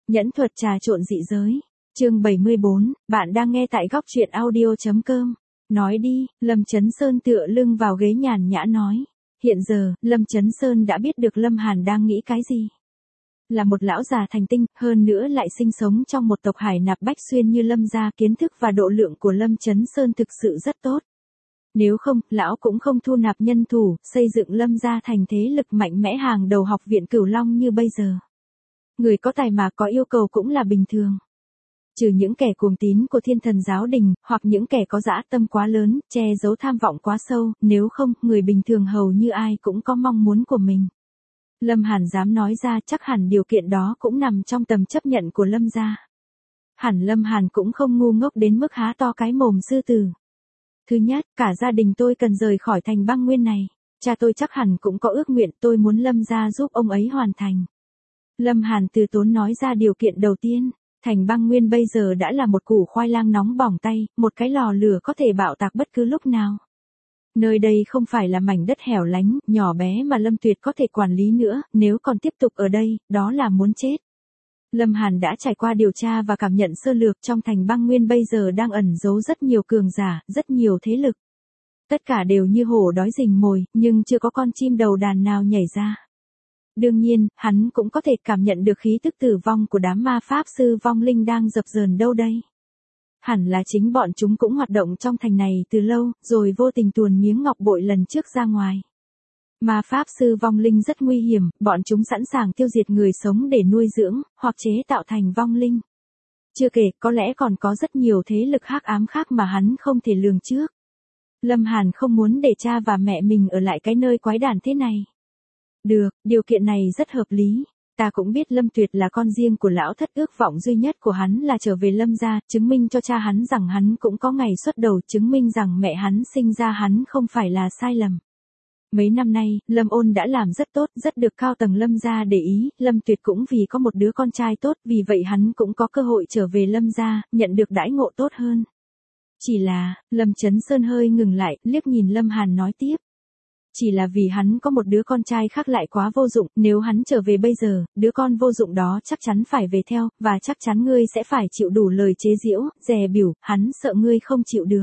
Nhẫn thuật trà trộn dị giới. Chương 74, bạn đang nghe tại góc truyện audio.com. Nói đi, Lâm Chấn Sơn tựa lưng vào ghế nhàn nhã nói. Hiện giờ, Lâm Chấn Sơn đã biết được Lâm Hàn đang nghĩ cái gì. Là một lão già thành tinh, hơn nữa lại sinh sống trong một tộc hải nạp bách xuyên như Lâm gia, kiến thức và độ lượng của Lâm Chấn Sơn thực sự rất tốt. Nếu không, lão cũng không thu nạp nhân thủ, xây dựng Lâm gia thành thế lực mạnh mẽ hàng đầu học viện Cửu Long như bây giờ. Người có tài mà có yêu cầu cũng là bình thường. Trừ những kẻ cuồng tín của Thiên Thần giáo đình, hoặc những kẻ có dã tâm quá lớn, che giấu tham vọng quá sâu, nếu không, người bình thường hầu như ai cũng có mong muốn của mình. Lâm Hàn dám nói ra, chắc hẳn điều kiện đó cũng nằm trong tầm chấp nhận của Lâm gia. Hẳn Lâm Hàn cũng không ngu ngốc đến mức há to cái mồm sư tử. Thứ nhất, cả gia đình tôi cần rời khỏi thành băng nguyên này. Cha tôi chắc hẳn cũng có ước nguyện, tôi muốn Lâm gia giúp ông ấy hoàn thành. Lâm Hàn từ tốn nói ra điều kiện đầu tiên. Thành băng nguyên bây giờ đã là một củ khoai lang nóng bỏng tay, một cái lò lửa có thể bạo tạc bất cứ lúc nào. Nơi đây không phải là mảnh đất hẻo lánh, nhỏ bé mà Lâm Tuyệt có thể quản lý nữa, nếu còn tiếp tục ở đây, đó là muốn chết. Lâm Hàn đã trải qua điều tra và cảm nhận sơ lược, trong thành băng nguyên bây giờ đang ẩn giấu rất nhiều cường giả, rất nhiều thế lực. Tất cả đều như hổ đói rình mồi, nhưng chưa có con chim đầu đàn nào nhảy ra. Đương nhiên, hắn cũng có thể cảm nhận được khí tức tử vong của đám ma pháp sư vong linh đang dập dờn đâu đây. Hẳn là chính bọn chúng cũng hoạt động trong thành này từ lâu, rồi vô tình tuồn miếng ngọc bội lần trước ra ngoài. Ma pháp sư vong linh rất nguy hiểm, bọn chúng sẵn sàng tiêu diệt người sống để nuôi dưỡng, hoặc chế tạo thành vong linh. Chưa kể, có lẽ còn có rất nhiều thế lực hắc ám khác mà hắn không thể lường trước. Lâm Hàn không muốn để cha và mẹ mình ở lại cái nơi quái đản thế này. Được, điều kiện này rất hợp lý. Ta cũng biết Lâm Tuyệt là con riêng của lão thất, ước vọng duy nhất của hắn là trở về Lâm gia, chứng minh cho cha hắn rằng hắn cũng có ngày xuất đầu, chứng minh rằng mẹ hắn sinh ra hắn không phải là sai lầm. Mấy năm nay, Lâm Ôn đã làm rất tốt, rất được cao tầng Lâm gia để ý, Lâm Tuyệt cũng vì có một đứa con trai tốt, vì vậy hắn cũng có cơ hội trở về Lâm gia, nhận được đãi ngộ tốt hơn. Chỉ là, Lâm Chấn Sơn hơi ngừng lại, liếc nhìn Lâm Hàn nói tiếp. Chỉ là vì hắn có một đứa con trai khác lại quá vô dụng, nếu hắn trở về bây giờ, đứa con vô dụng đó chắc chắn phải về theo, và chắc chắn ngươi sẽ phải chịu đủ lời chế giễu, dè bỉu, hắn sợ ngươi không chịu được.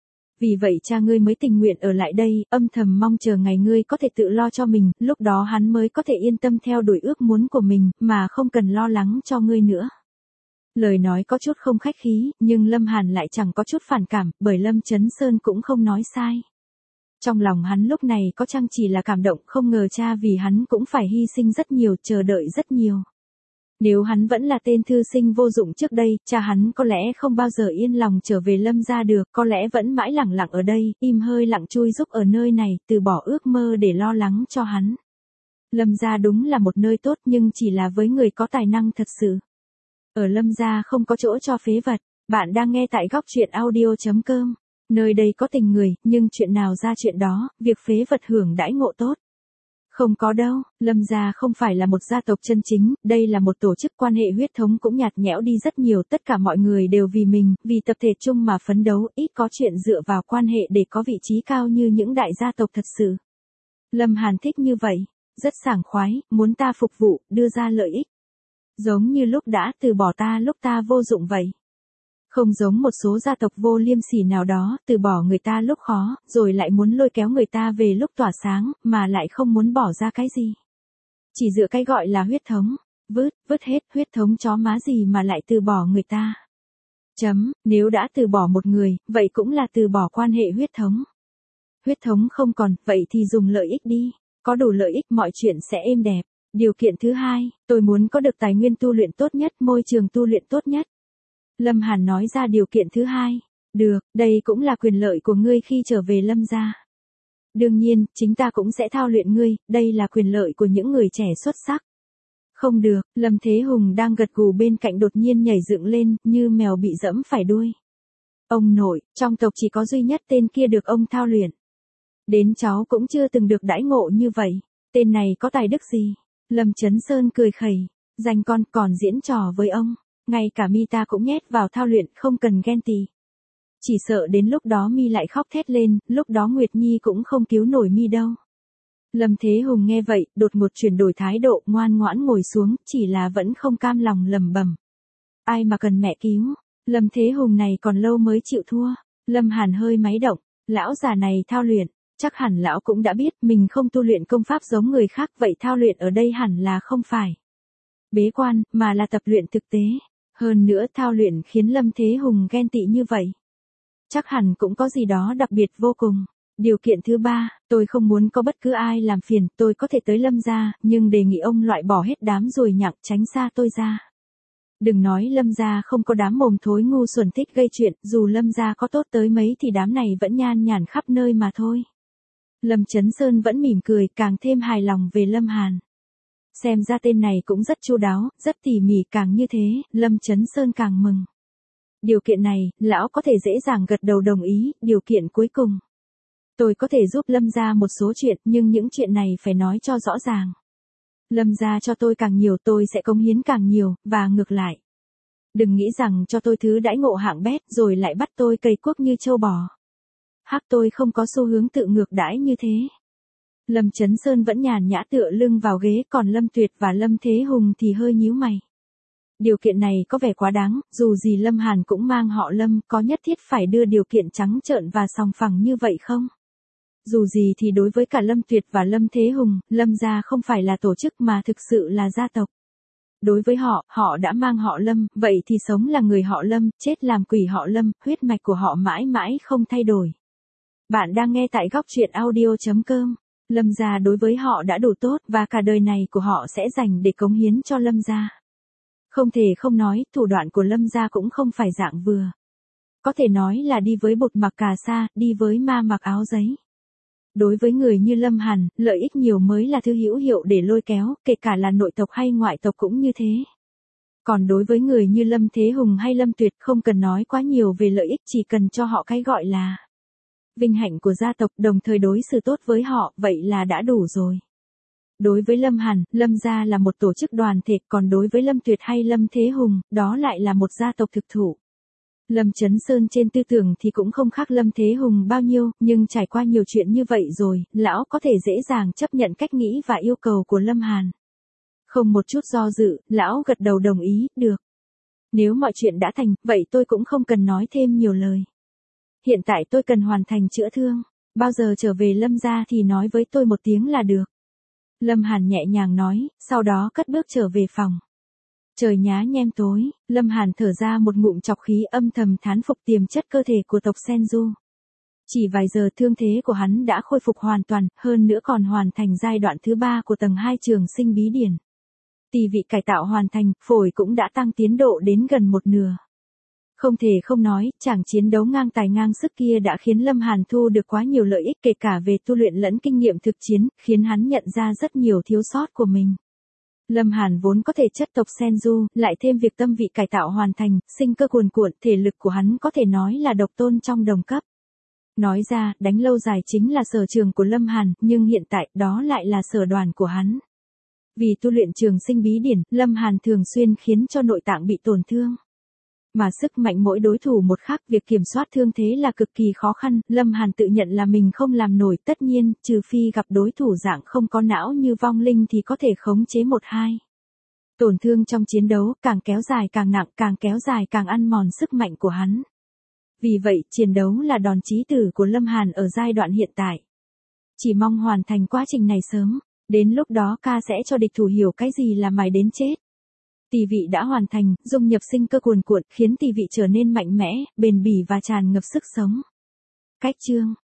Vì vậy cha ngươi mới tình nguyện ở lại đây, âm thầm mong chờ ngày ngươi có thể tự lo cho mình, lúc đó hắn mới có thể yên tâm theo đuổi ước muốn của mình, mà không cần lo lắng cho ngươi nữa. Lời nói có chút không khách khí, nhưng Lâm Hàn lại chẳng có chút phản cảm, bởi Lâm Chấn Sơn cũng không nói sai. Trong lòng hắn lúc này có chăng chỉ là cảm động, không ngờ cha vì hắn cũng phải hy sinh rất nhiều, chờ đợi rất nhiều. Nếu hắn vẫn là tên thư sinh vô dụng trước đây, cha hắn có lẽ không bao giờ yên lòng trở về Lâm gia được, có lẽ vẫn mãi lẳng lặng ở đây, im hơi lặng chui rúc ở nơi này, từ bỏ ước mơ để lo lắng cho hắn. Lâm gia đúng là một nơi tốt, nhưng chỉ là với người có tài năng thật sự. Ở Lâm gia không có chỗ cho phế vật. Bạn đang nghe tại góc truyện audio.com. Nơi đây có tình người, nhưng chuyện nào ra chuyện đó, việc phế vật hưởng đãi ngộ tốt. Không có đâu, Lâm gia không phải là một gia tộc chân chính, đây là một tổ chức quan hệ huyết thống cũng nhạt nhẽo đi rất nhiều, tất cả mọi người đều vì mình, vì tập thể chung mà phấn đấu, ít có chuyện dựa vào quan hệ để có vị trí cao như những đại gia tộc thật sự. Lâm Hàn thích như vậy, rất sảng khoái, muốn ta phục vụ, đưa ra lợi ích. Giống như lúc đã từ bỏ ta lúc ta vô dụng vậy. Không giống một số gia tộc vô liêm sỉ nào đó, từ bỏ người ta lúc khó, rồi lại muốn lôi kéo người ta về lúc tỏa sáng, mà lại không muốn bỏ ra cái gì. Chỉ dựa cái gọi là huyết thống, vứt hết huyết thống chó má gì mà lại từ bỏ người ta. Nếu đã từ bỏ một người, vậy cũng là từ bỏ quan hệ huyết thống. Huyết thống không còn, vậy thì dùng lợi ích đi, có đủ lợi ích mọi chuyện sẽ êm đẹp. Điều kiện thứ hai, tôi muốn có được tài nguyên tu luyện tốt nhất, môi trường tu luyện tốt nhất. Lâm Hàn nói ra điều kiện thứ hai. Được, đây cũng là quyền lợi của ngươi khi trở về Lâm gia. Đương nhiên, chính ta cũng sẽ thao luyện ngươi, đây là quyền lợi của những người trẻ xuất sắc. Không được, Lâm Thế Hùng đang gật gù bên cạnh đột nhiên nhảy dựng lên, như mèo bị dẫm phải đuôi. Ông nội, trong tộc chỉ có duy nhất tên kia được ông thao luyện. Đến cháu cũng chưa từng được đãi ngộ như vậy, tên này có tài đức gì? Lâm Chấn Sơn cười khẩy, dành con còn diễn trò với ông. Ngay cả mi ta cũng nhét vào thao luyện, không cần ghen tị. Chỉ sợ đến lúc đó mi lại khóc thét lên, lúc đó Nguyệt Nhi cũng không cứu nổi mi đâu. Lâm Thế Hùng nghe vậy, đột ngột chuyển đổi thái độ, ngoan ngoãn ngồi xuống, chỉ là vẫn không cam lòng lẩm bẩm. Ai mà cần mẹ cứu, Lâm Thế Hùng này còn lâu mới chịu thua. Lâm Hàn hơi máy động, lão già này thao luyện, chắc hẳn lão cũng đã biết mình không tu luyện công pháp giống người khác, vậy thao luyện ở đây hẳn là không phải bế quan, mà là tập luyện thực tế. Hơn nữa thao luyện khiến Lâm Thế Hùng ghen tị như vậy. Chắc hẳn cũng có gì đó đặc biệt vô cùng. Điều kiện thứ ba, tôi không muốn có bất cứ ai làm phiền, tôi có thể tới Lâm gia, nhưng đề nghị ông loại bỏ hết đám ruồi nhặng tránh xa tôi ra. Đừng nói Lâm gia không có đám mồm thối ngu xuẩn thích gây chuyện, dù Lâm gia có tốt tới mấy thì đám này vẫn nhan nhản khắp nơi mà thôi. Lâm Chấn Sơn vẫn mỉm cười, càng thêm hài lòng về Lâm Hàn. Xem ra tên này cũng rất chu đáo, rất tỉ mỉ, càng như thế, Lâm Chấn Sơn càng mừng. Điều kiện này, lão có thể dễ dàng gật đầu đồng ý, điều kiện cuối cùng. Tôi có thể giúp Lâm gia một số chuyện, nhưng những chuyện này phải nói cho rõ ràng. Lâm gia cho tôi càng nhiều tôi sẽ cống hiến càng nhiều, và ngược lại. Đừng nghĩ rằng cho tôi thứ đãi ngộ hạng bét rồi lại bắt tôi cày cuốc như trâu bò. Hắc, tôi không có xu hướng tự ngược đãi như thế. Lâm Chấn Sơn vẫn nhàn nhã tựa lưng vào ghế, còn Lâm Tuyệt và Lâm Thế Hùng thì hơi nhíu mày. Điều kiện này có vẻ quá đáng, dù gì Lâm Hàn cũng mang họ Lâm, có nhất thiết phải đưa điều kiện trắng trợn và sòng phẳng như vậy không? Dù gì thì đối với cả Lâm Tuyệt và Lâm Thế Hùng, Lâm gia không phải là tổ chức mà thực sự là gia tộc. Đối với họ, họ đã mang họ Lâm, vậy thì sống là người họ Lâm, chết làm quỷ họ Lâm, huyết mạch của họ mãi mãi không thay đổi. Bạn đang nghe tại góc truyện audio.com. Lâm gia đối với họ đã đủ tốt và cả đời này của họ sẽ dành để cống hiến cho Lâm gia. Không thể không nói, thủ đoạn của Lâm gia cũng không phải dạng vừa. Có thể nói là đi với bột mặc cà sa, đi với ma mặc áo giấy. Đối với người như Lâm Hàn, lợi ích nhiều mới là thứ hữu hiệu để lôi kéo, kể cả là nội tộc hay ngoại tộc cũng như thế. Còn đối với người như Lâm Thế Hùng hay Lâm Tuyệt không cần nói quá nhiều về lợi ích, chỉ cần cho họ cái gọi là vinh hạnh của gia tộc, đồng thời đối xử tốt với họ, vậy là đã đủ rồi. Đối với Lâm Hàn, Lâm gia là một tổ chức đoàn thể, còn đối với Lâm Tuyệt hay Lâm Thế Hùng, đó lại là một gia tộc thực thụ. Lâm Chấn Sơn trên tư tưởng thì cũng không khác Lâm Thế Hùng bao nhiêu, nhưng trải qua nhiều chuyện như vậy rồi, lão có thể dễ dàng chấp nhận cách nghĩ và yêu cầu của Lâm Hàn. Không một chút do dự, lão gật đầu đồng ý, được. Nếu mọi chuyện đã thành, vậy tôi cũng không cần nói thêm nhiều lời. Hiện tại tôi cần hoàn thành chữa thương, bao giờ trở về Lâm gia thì nói với tôi một tiếng là được. Lâm Hàn nhẹ nhàng nói, sau đó cất bước trở về phòng. Trời nhá nhem tối, Lâm Hàn thở ra một ngụm trọc khí, âm thầm thán phục tiềm chất cơ thể của tộc Senju. Chỉ vài giờ thương thế của hắn đã khôi phục hoàn toàn, hơn nữa còn hoàn thành giai đoạn thứ 3 của tầng 2 trường sinh bí điển. Tỳ vị cải tạo hoàn thành, phổi cũng đã tăng tiến độ đến gần một nửa. Không thể không nói, chàng chiến đấu ngang tài ngang sức kia đã khiến Lâm Hàn thu được quá nhiều lợi ích, kể cả về tu luyện lẫn kinh nghiệm thực chiến, khiến hắn nhận ra rất nhiều thiếu sót của mình. Lâm Hàn vốn có thể chất tộc Senju, lại thêm việc tâm vị cải tạo hoàn thành, sinh cơ cuồn cuộn, thể lực của hắn có thể nói là độc tôn trong đồng cấp. Nói ra, đánh lâu dài chính là sở trường của Lâm Hàn, nhưng hiện tại đó lại là sở đoàn của hắn. Vì tu luyện trường sinh bí điển, Lâm Hàn thường xuyên khiến cho nội tạng bị tổn thương. Mà sức mạnh mỗi đối thủ một khác, việc kiểm soát thương thế là cực kỳ khó khăn, Lâm Hàn tự nhận là mình không làm nổi, tất nhiên, trừ phi gặp đối thủ dạng không có não như vong linh thì có thể khống chế một hai. Tổn thương trong chiến đấu, càng kéo dài càng nặng, càng kéo dài càng ăn mòn sức mạnh của hắn. Vì vậy, chiến đấu là đòn chí tử của Lâm Hàn ở giai đoạn hiện tại. Chỉ mong hoàn thành quá trình này sớm, đến lúc đó ca sẽ cho địch thủ hiểu cái gì là mài đến chết. Tỳ vị đã hoàn thành, dung nhập sinh cơ cuồn cuộn, khiến tỳ vị trở nên mạnh mẽ, bền bỉ và tràn ngập sức sống. Cách chương